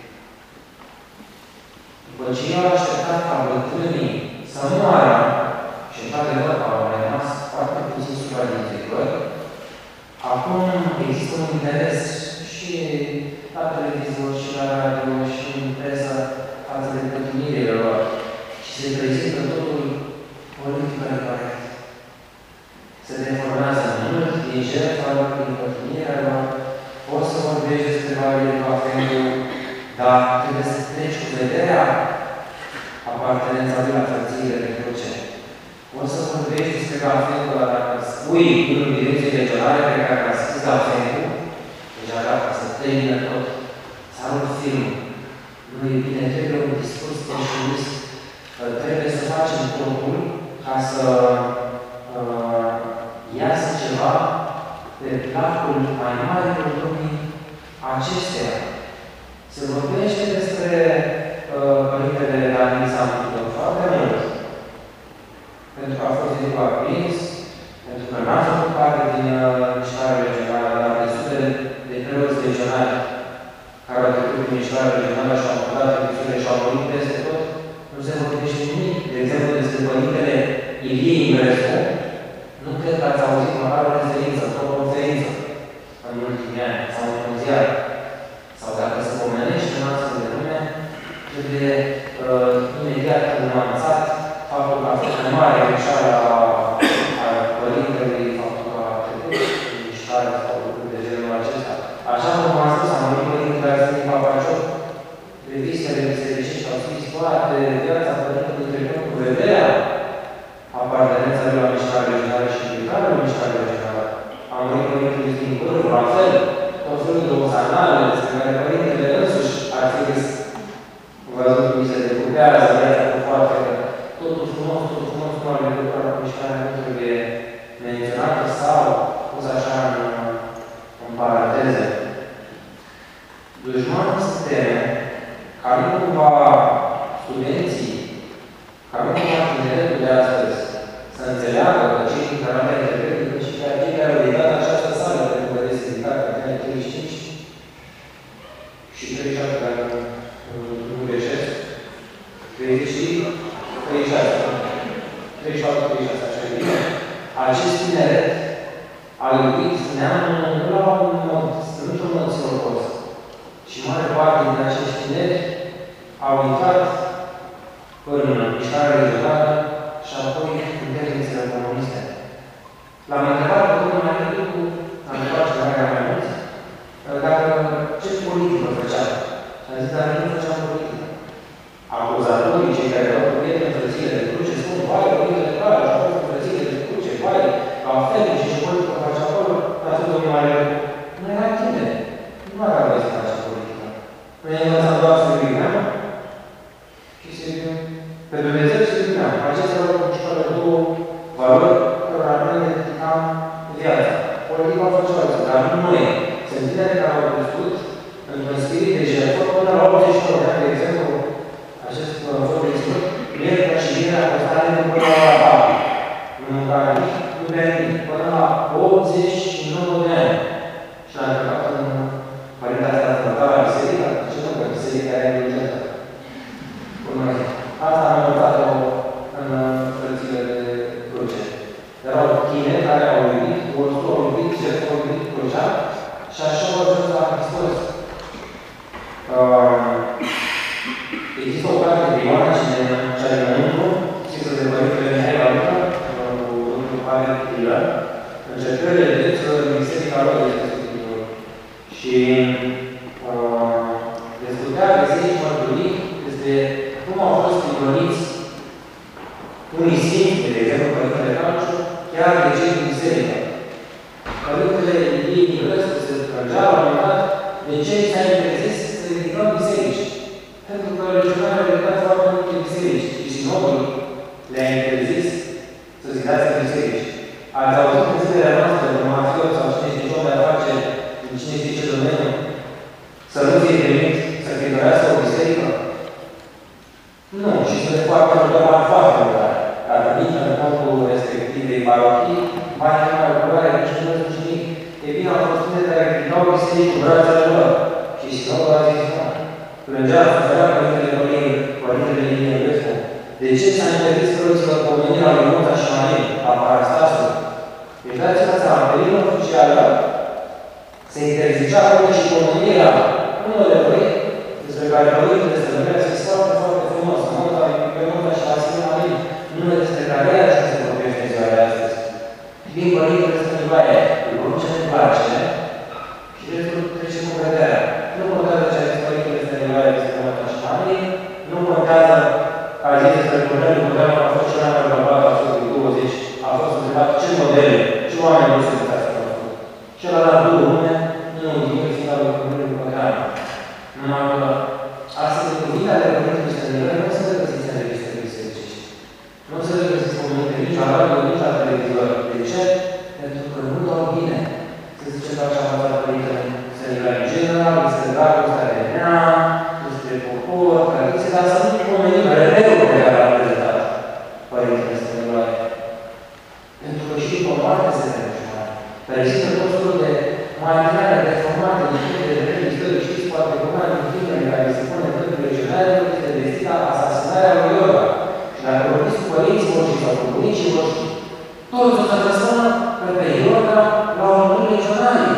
după ce ei au așteptat ca bătrânii să moară și, într-adevăr, au rămas foarte puțin supraviețuitori, acum există un interes și la televizor, și la radio, și în presă față de întâlnirile lor și se prezintă totul politic corect. Se deformează mult din jertfa lor, din pătrânirea lor, poți să vorbești despre Valeriu Cafeniu, dar trebuie să treci cu vederea apartenența lui la frățiile de cruce. Poți să vorbești despre Cafeniu, dar dacă spui în direcții regionale pe care a scris Cafeniu, deja gata, să termină tot. S-a rupt filmul. Nu e bine, trebuie un discurs specialist. Trebuie să facem totul ca să iasă ceva pe placul mai mare de lumii acestea. Se vorbește despre Părintele Daniel Sampitor foarte mult. Pentru că a fost ziua prins, pentru că n-a făcut parte din mișcarea regională, dar de sute de preoți legionari care au trecut prin mișcarea regională și au acordat închisorile și au murit peste tot, nu se vorbește nimic. De exemplu, despre Părintele Ilie Ingrescu, nu cred că ați auzit măcar o referință, o conferință în ultimii ani, sau în ziar. Sau dacă se pomenește în astfel de lume, trebuie imediat anunțat faptul că a fost o mare greșeală a Părintelui, faptul că a trecut în mișcare sau lucruri de genul acesta. Așa cum am spus, am venit Părintele Arsenie Papacioc, revistele bisericești au scris toate viața Părintelui trecând cu vederea apartenența lui la mișcare regională și implicarea lui mișcare regională. Am venit Părintele din Bârvu, la fel, tot felul de osanale despre care Părintele însuși ar fi văzut cum se decupează viața cu foarte că totul frumos, nu are legătură cu mișcarea, nu trebuie menționată sau pus așa în 35 și 37, dacă nu greșesc, 30 și 36, 34, 36, așa e bine. Acest tineret a iubit neamul nu la un mod, într-un mod sănătos. Și mare parte din acești tineri au intrat în mișcarea regională și apoi în tehnicile comuniste. L-am întrebat pe domnul mai Răducu, am întrebat ce mai mulți, dacă ce politică făcea. Și am zis, dar nu făceam politică. Acuzatorii, cei care au prieteni în frățile de cruce, spun, vai, părintele care și-a fost în frățile de cruce, vai, la fel, și ce politică face acolo, dar tot domnul mai Răducu. Nu era tine. Nu aveam voie să face politică. Noi ne învățam doar să iubim și să iubim pe Dumnezeu și să iubim. Acestea au principale două valori cărora noi ne dedicam viața. Politica a fost alții, dar nu noi. Sunt tineri care au crescut într-un spirit de jertfă până la 89 de ani, de exemplu, acest fost de expert, miercuri și vinerea constante până la patru. Nu mâncare mic, nu bea nimic, până la 89 de ani. Și l-am întrebat în părintea asta sănătoare la biserică, ce nu, că biserica era indulgentă. Asta am învățat-o în frățile de cruce. Erau tineri care au iubit, au iubit, au iubit crucea și așa au ajuns la Hristos. Există o carte de Ioana și cea din înăuntru, scrisă de Părintele Mihai Valuca, cu domnul Pavel Tilă, încercările de din biserica lor este Sfântul. Și veți putea găsi și mărturii despre cum au fost prigoniți unii simți, de exemplu, Părintele Calciu, chiar de cei din biserică. Părintele Ilie Niculescu se plângea la un moment dat de ce s-a interzis să ridicăm biserici. Pentru că legionarele au ridicat foarte multe biserici și sinodul le-a interzis să zidați în biserici. Ați auzit în zilele noastre de mafiot sau cine știe ce om de afaceri, în cine știe ce domeniu, să nu fie primit să prigorească o biserică? Nu, și sunt foarte mult, foarte mult. Dacă nici în contul respectivei parochii, mai în calculare, nici nu zice nimic. E bine, au fost unde care ridicau biserici cu brațele lor. Și sinodul a zis, nu. Plângea, suferea Părintele Ilie Niculescu. De ce s-a interzis preoților pomenirea lui Mota și Marie, la Parastasului? Deci dați-vă seama, pe linia oficială se interzicea până și pomenirea unele voi, despre care Părintele Stănărea a zis foarte, foarte frumos, pe Mota și la Sfânta Marie, nume despre care ea așa se vorbește în ziua de astăzi. Vin Părintele Stănărea, îi vom ce ne place și restul trece cu vederea. Nu contează ce a zis Părintele Stănărea despre Mota și Marie, nu contează că a zis despre Corneliu Budeanu, a fost cel mai bărbat al secolului 20, a fost întrebat ce modele, ce oameni nu se putea să facă. Și el a dat două nume, nu în timpul final lui Corneliu Budeanu. Numai că astfel de cuvinte ale Părintele Stănărea nu se regăsiți în registrele bisericești. Nu se regăsiți cuvinte nici la radio, nici la televizor. De ce? Pentru că nu dau bine. Se zice că așa a învățat Părintele Stănărea în general, despre dragostea de neam, despre popor, tradiție, dar să nu pomenim revelul pe care l-a prezentat Părintele Stănărea. Pentru că și după moarte se renușoare. Dar există tot felul de materiale deformate din punct de vedere istoric, știți foarte comune din filmele care se pune în câmpul legionare, este destina asasinarea lui Iorga. Și dacă vorbiți cu părinții voștri sau cu bunicii voștri, toți o să vă spună că pe Iorga l-au omorât legionarii.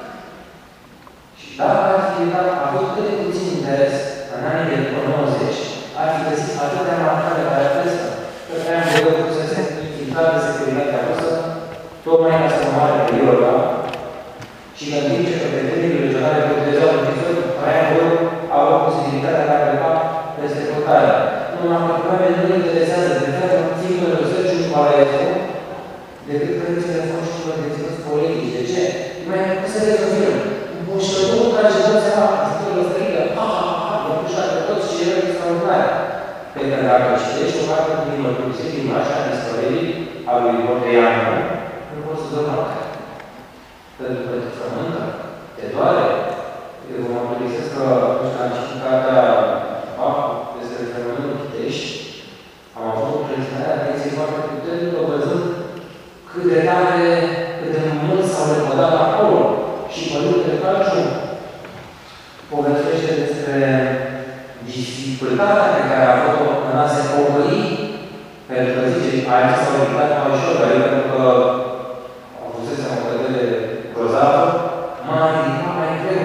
Și dacă ar fi avut cât de puțin interes în anii de după 90, ar fi găsit atâtea marcare care atestă că tream de voi să se infiltra de securitatea rusă, tocmai ca să omoare pe Iorga, și că în timp ce căpeteniile legionare protejeau închisorii, Traian Voiu a avut posibilitatea de a pleca peste hotare. Numai că pe nu îi interesează de fapt filmele lui Sergiu Malaescu decât credințele foștilor deținuți politici. De ce? Mai nu se vede un film. Un mușcătorul care își dă seama că stă strigă, mă pușa pe toți și erau extraordinari. Pentru că dacă citești o carte din mărturisirii din așa în istoriei a lui Bordeanu, nu poți să dă noapte. Pentru că te frământă, te doare. Eu vă mărturisesc că atunci când am citit cartea despre fenomenul Chitești, am avut o prezentare atenție foarte puternică, văzând cât de tare, cât de mult s-au lepădat acolo. Și Părintele Calciu povestește despre dificultatea pe care a avut-o în a se pocăi, pentru că zice, aici s-au ridicat mai ușor, dar eu pentru că au fusese o cădere grozavă, m-a ridicat mai greu.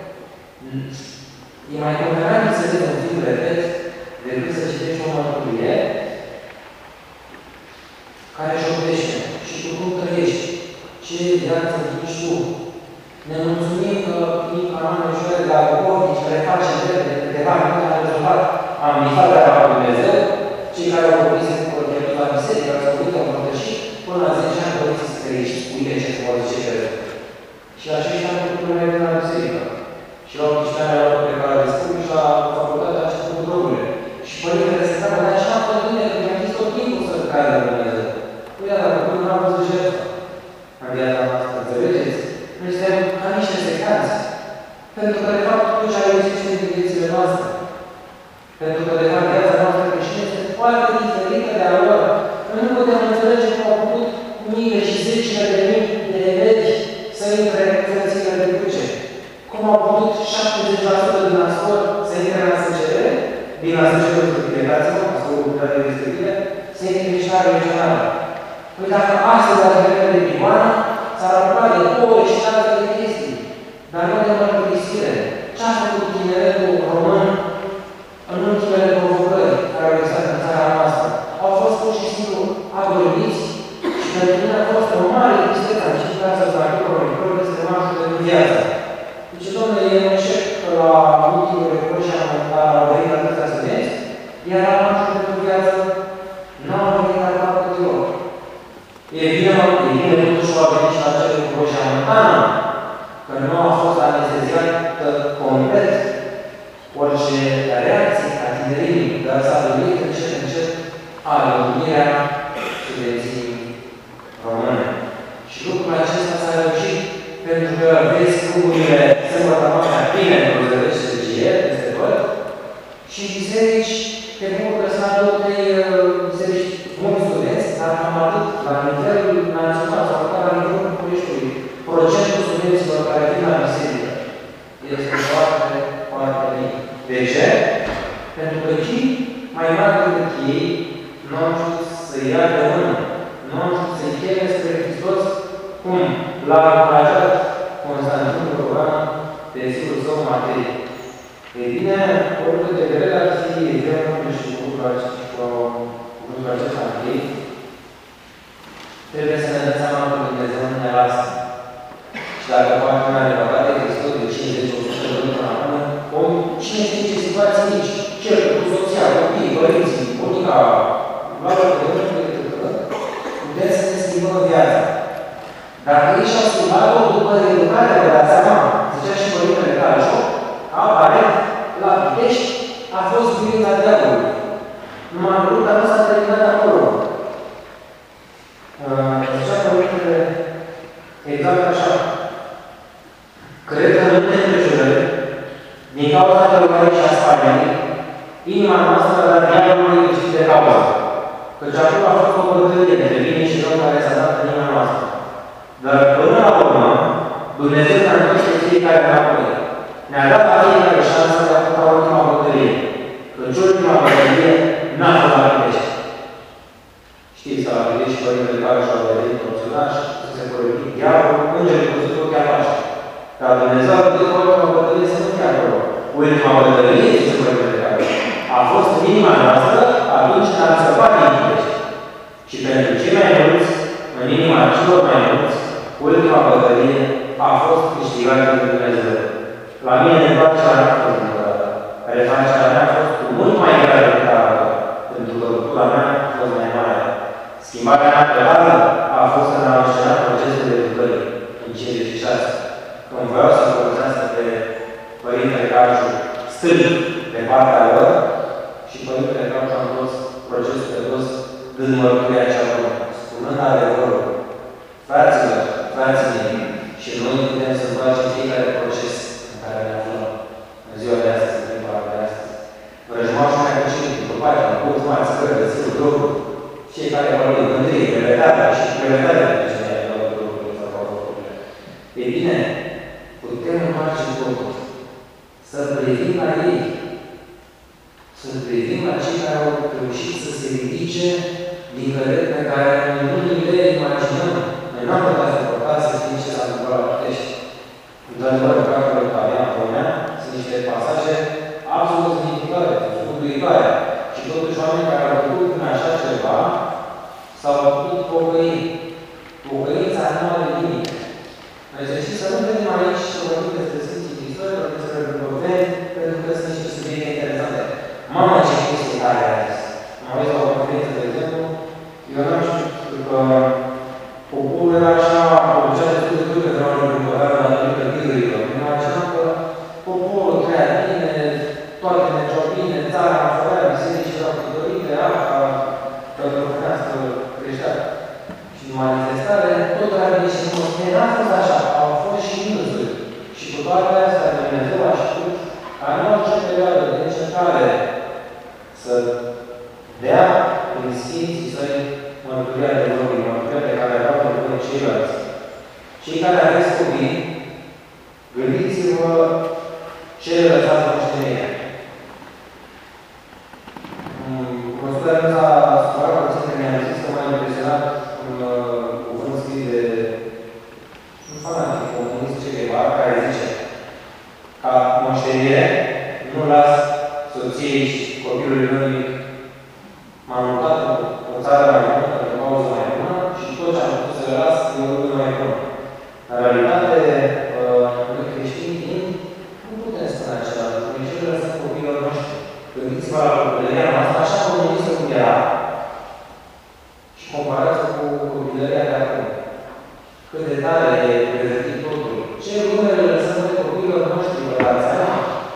E mai convenabil să zic un film repet decât să citești o mărturie care șoptește și tu cum trăiești, ce viață duci tu. Ne mulțumim că prin canalul ușoare de la Bucovici, care face de câteva minute am rezolvat, am bifat de la Dumnezeu, cei care au vorbit se vor cheltui la biserică, care s-au vorbit, au împărtășit, până la 10 ani părinții să trăiești, uite ce se vor zice pe și aceștia am făcut lumea din la biserică. Și la 18 ani au plecat la descurc și la facultatea a început drogurile. Și părintele se întreabă, dar așa am făcut bine, că mi-am zis tot timpul să care de Dumnezeu. Păi da, dacă până n-am văzut jertfă în viața noastră, înțelegeți? Noi suntem ca niște sectanți. Pentru că, de fapt, tot ce ai există din viețile noastre. Pentru că, de fapt, viața noastră creștină este foarte diferită de a lor. Noi nu putem înțelege cum au putut miile și zecile de mii de elevi să intre în frățile de cruce. Cum au putut 70% din ascol să intre în ASCR, din ASCR-ul Sfântificațiilor, ascolul lucrării respective, să intre în mișcare regională. Păi dacă astăzi, la vremea de primoană, s-ar apuca de ore și alte de chestii, dar nu de mărturisire. Ce a făcut tineretul român în ultimele provocări care au existat în țara noastră? Au fost pur și simplu adormiți și pentru mine a fost o mare tristețe. Am citit astăzi la articolul Microbe despre marșul de viață. Deci, domnule, e un eșec că la ultimul reproș au venit atâția studenți, iar la marșul de viață nu au venit la capăt deloc. E bine, totuși au venit și la cele cu Roșia Montană, că nu a fost anesteziată complet orice reacție a tinerii, dar s-a dovedit încet alăturirea studenții române. Și lucrul acesta s-a reușit pentru că vezi cluburile sâmbătă noaptea pline în Cruzărești și Regie, peste tot, și biserici te bucură să ai 2-3 biserici mulți studenți, dar cam atât la nivelul național sau la nivelul Bucureștiului. Procentul studenților care vin la biserică este foarte, foarte mic. De ce? Pentru că cei mai mari decât ei nu au știut să ia de mână, nu au știut să-i cheme spre Hristos, cum l-a încurajat Constantin Rogan pe fiul său Matei. Ei bine, oricât de greu ar fi vremul și lucrul acesta închei, trebuie să ne dăm seama că Dumnezeu nu ne lasă. Și dacă poate nu are păcate, Hristos de 50-100 de luni până acum, cine știe ce situații mici, cercul cu soția, copiii, părinții, bunica, la locul de putem să ne schimbăm viața. Dacă ei și-au schimbat-o după educarea de la seama, zicea și Părintele Calciu, aparent, la Pitești, a fost biruința diavolului. Nu m-am vrut, dar nu s-a terminat acolo. Zicea Părintele exact așa. Cred că în multe împrejurări, din cauza călugării și a Spaniei, inima noastră la diavolului își de cauză. Căci acolo a fost o bătălie între bine și rău care s-a dat în inima noastră. Dar până la urmă, Dumnezeu ne-a întors pe fiecare înapoi. Ne-a dat la fiecare șansă de a putea ultima bătălie. Căci ultima bătălie n-a fost la Pitești. Știți că la Pitești Părintele Calciu a venit opționat și se vorbi diavolul, îngerul cu tot chiar paște. Dar Dumnezeu a putut ca ultima bătălie să nu fie acolo. Ultima bătălie, zice Părintele Calciu, a fost în inima noastră atunci când am scăpat din Pitești. Și pentru cei mai mulți, în inima celor mai mulți, ultima bătălie a fost câștigată de Dumnezeu. La mine întoarcerea n-a fost niciodată. Refacerea mea a fost cu mult mai grea decât a altă, pentru că ruptura mea a fost mai mare. Schimbarea mea totală a fost când am înșelat procesul de educării în 56. Când vreau să folosească pe Părintele Calciu stâlp pe partea lor și Părintele Calciu a întors procesul pe dos dând mărturia cea bună, spunând adevărul. Fraților, frații mei, și noi putem să întoarcem fiecare proces în care ne aflăm în ziua de astăzi, în timpa de astăzi. Vrăjmașul mai puțin, după pagină, cu ultimați, scări, țări, droguri, fiecare vorbim, mândrie, prevetatea și prevetatea de ce ne-a luat drogurile sau lucrurile. Ei bine, privim la ei. Să privim la cei care au reușit să se ridice din cărări pe care nu le imaginăm. Noi n-am putea să portați să știm ce s-a întâmplat la Pitești. Într-adevăr, în cartea lui Fabian Pomea sunt niște pasaje absolut semnificative, sfârșitoare. Și totuși oamenii care au făcut până așa ceva s-au făcut pocăi. Pocăința nu are limite. Noi să știți să nu vedem aici să vorbim despre Sfinții Hristori, despre Bărbeni, pentru că sunt niște subiecte interesante. Mamă, ce chestie tare a zis. Am auzit la o conferință, de exemplu, eu n-am știut că poporul era așa, obicea de spus că vreau să împrăvăream la nivelul căpiturilor. Îmi imaginam că poporul trăia bine, toate mergeau bine, țara avea biserici, erau cătorite, arca, călătorească, creștea. Și în manifestare, tot era bine și frumos. N-a fost așa, au fost și minusuri. Și cu toate astea, Dumnezeu a știut ca în orice perioadă de încercare să dea prin Sfinții Săi mărturia de Domnului, mărturia pe care aveau nevoie ceilalți. Cei care aveți copii, gândiți-vă ce le lăsați moștenirea. Cunoscurea nu s-a supărat puțin că mi-am zis că m-a impresionat un cuvânt scris de un fanatic comunist ceva care zice ca moștenire nu las soției și copilului meu nimic. M-am mutat în țară mai bună, într-o pauză mai bună și tot ce am putut să le las e o lume mai bună. În realitate, noi creștini nu putem spune acela, pentru că ce le lăsăm copiilor noștri. Gândiți-vă la copilăria noastră, așa comunistă cum era, și comparați-o cu copilăria de acum. Cât de tare e pregătit totul. Ce lume le lăsăm de copiilor noștri, vă dați seama?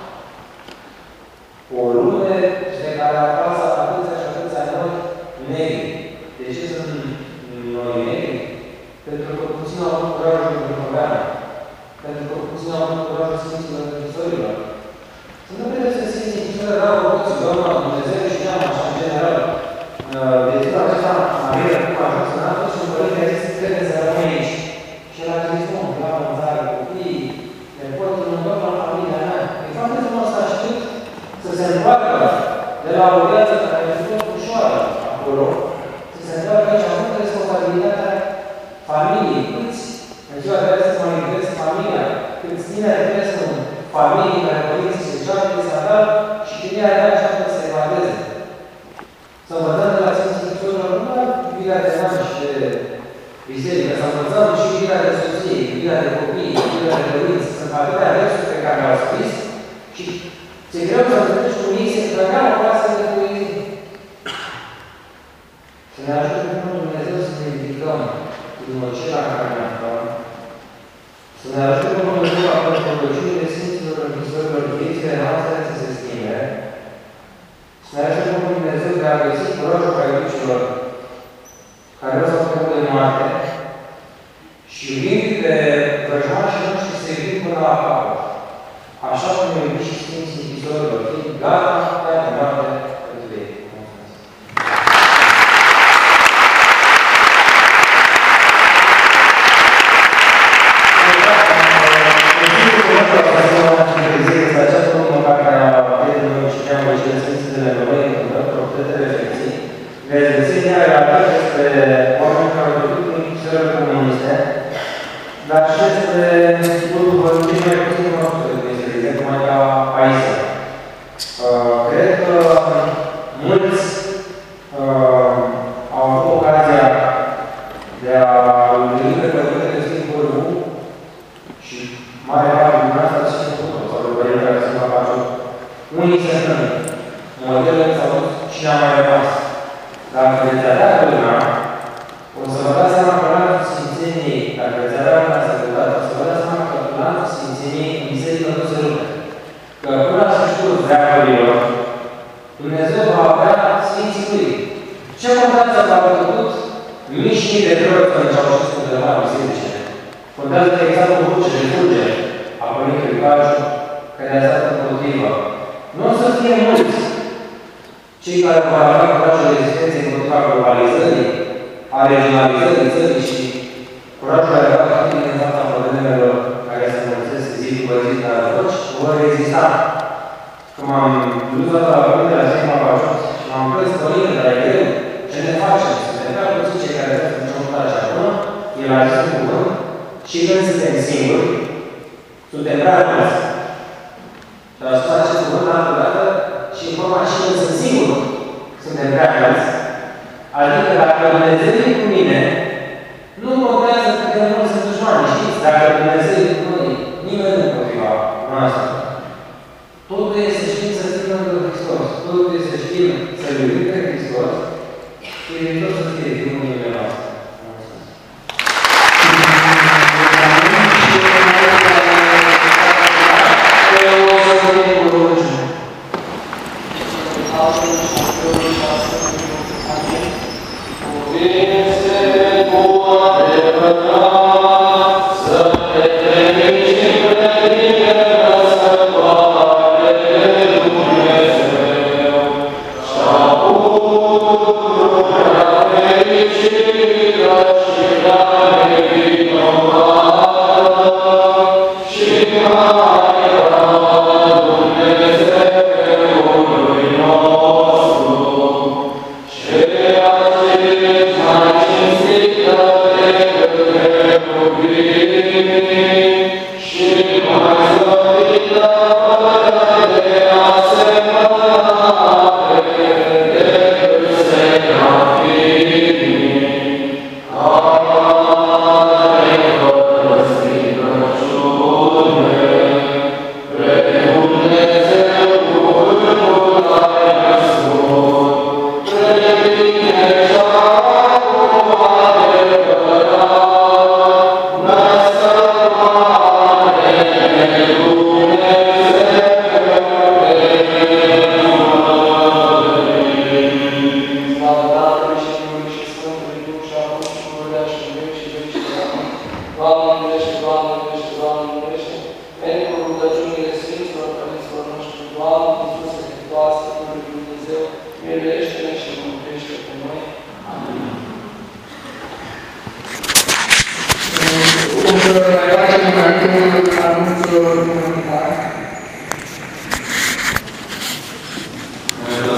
O lume de care apasă atâția și atâția noi negri. De ce sunt noi negri? Pentru că puțin au avut curajul în Europeană. Pentru că puțin au avut curajul Sfinților Istorilor. Să nu credeți că Sfinții Istorii erau roboții, Doamna Dumnezeu și neam, așa, în general. De ziua aceasta, Maria, cum a ajuns în altul și un părinte a zis, trebuie să rămâi aici. Și el a zis, nu, vreau în țară copiii, nepotul, nu doar la familia mea. E foarte frumos să aștept să se întoarcă de la o viață care a fost ușoară acolo, să se întoarcă aici, având responsabilitatea familiei. Câți în ziua de astăzi mai iubesc familia, câți tineri cresc în familii care părinții se joacă, se adar și tinerii abia încearcă să se evadeze. Să învățăm de la Sfinții Hristorilor nu doar iubirea de mamă și de biserică, să învățăm și iubirea de soție, iubirea de copii, iubirea de părinți. Sunt atâtea versuri pe care le-au scris și ți-e greu să înțelegi cum ei se hrăneau acasă de poezie. Să ne ajute Bunul Dumnezeu să ne ridicăm din măcela în care ne aflăm. Să ne ajute Bunul Dumnezeu la părtălăciunile Sfinților Hristorilor viețile noastre să se schimbe. Să ne ajute Bunul Dumnezeu de a găsi curajul căiucilor care o să făcut de moarte și iubind pe vrăjmașii noștri să iubim până la capăt. Așa cum ne iubim și Sfinții Hristorilor, fiind gata de a moarte pentru ei. Dar și despre lucruri vorbim mai puțin cunoscute, de exemplu, mai ca Aisa. Cred că mulți au avut ocazia de a întâlni pe Părintele Sfânt Vârvu și mare parte din asta și în făcut, sau de Părintele care se va face. Unii se întâlnă. Modelele s-au dus și ne-a mai rămas. Dar dacă veți avea lumea, o să vă dați seama că lanțul Sfințeniei, dacă veți avea una sărbătoare, o să vă dați seama că lanțul Sfințeniei în biserică nu se rupe. Că până la sfârșitul veacurilor, Dumnezeu va avea Sfinții Lui. Ce contează că au făcut miștii de preoți când Ceaușescu de la bisericile? Contează de exact o voce de fulgere a Părintelui Carciu, care a stat împotrivă. Nu o să fie mulți cei care vor avea curajul de rezistență împotriva globalizării, a regionalizării țării și curajul de a avea activit în fața problemelor care se învățesc zi după zi de la voci, vor rezista. Când m-am dus la Părintele Asem Papajos și m-am plâns, Părinte, dar e greu, ce ne facem? Suntem ca toți cei care trebuie să ducem mutare și acum, el a zis un cuvânt, și când suntem singuri, suntem prea mulți. Și a spus acest cuvânt altă dată și informa și când sunt singur, suntem prea mulți. Adică dacă Dumnezeu e cu mine, nu contează cât de mult sunt dușmani, știți? Dacă Dumnezeu e cu noi, nimeni nu împotriva noastră. Totul este să știm să fim lângă Hristos. Totul este să știm să-L iubim pe Hristos și Hristos să fie din mâinile noastre. Mai facem un anunț comunitar.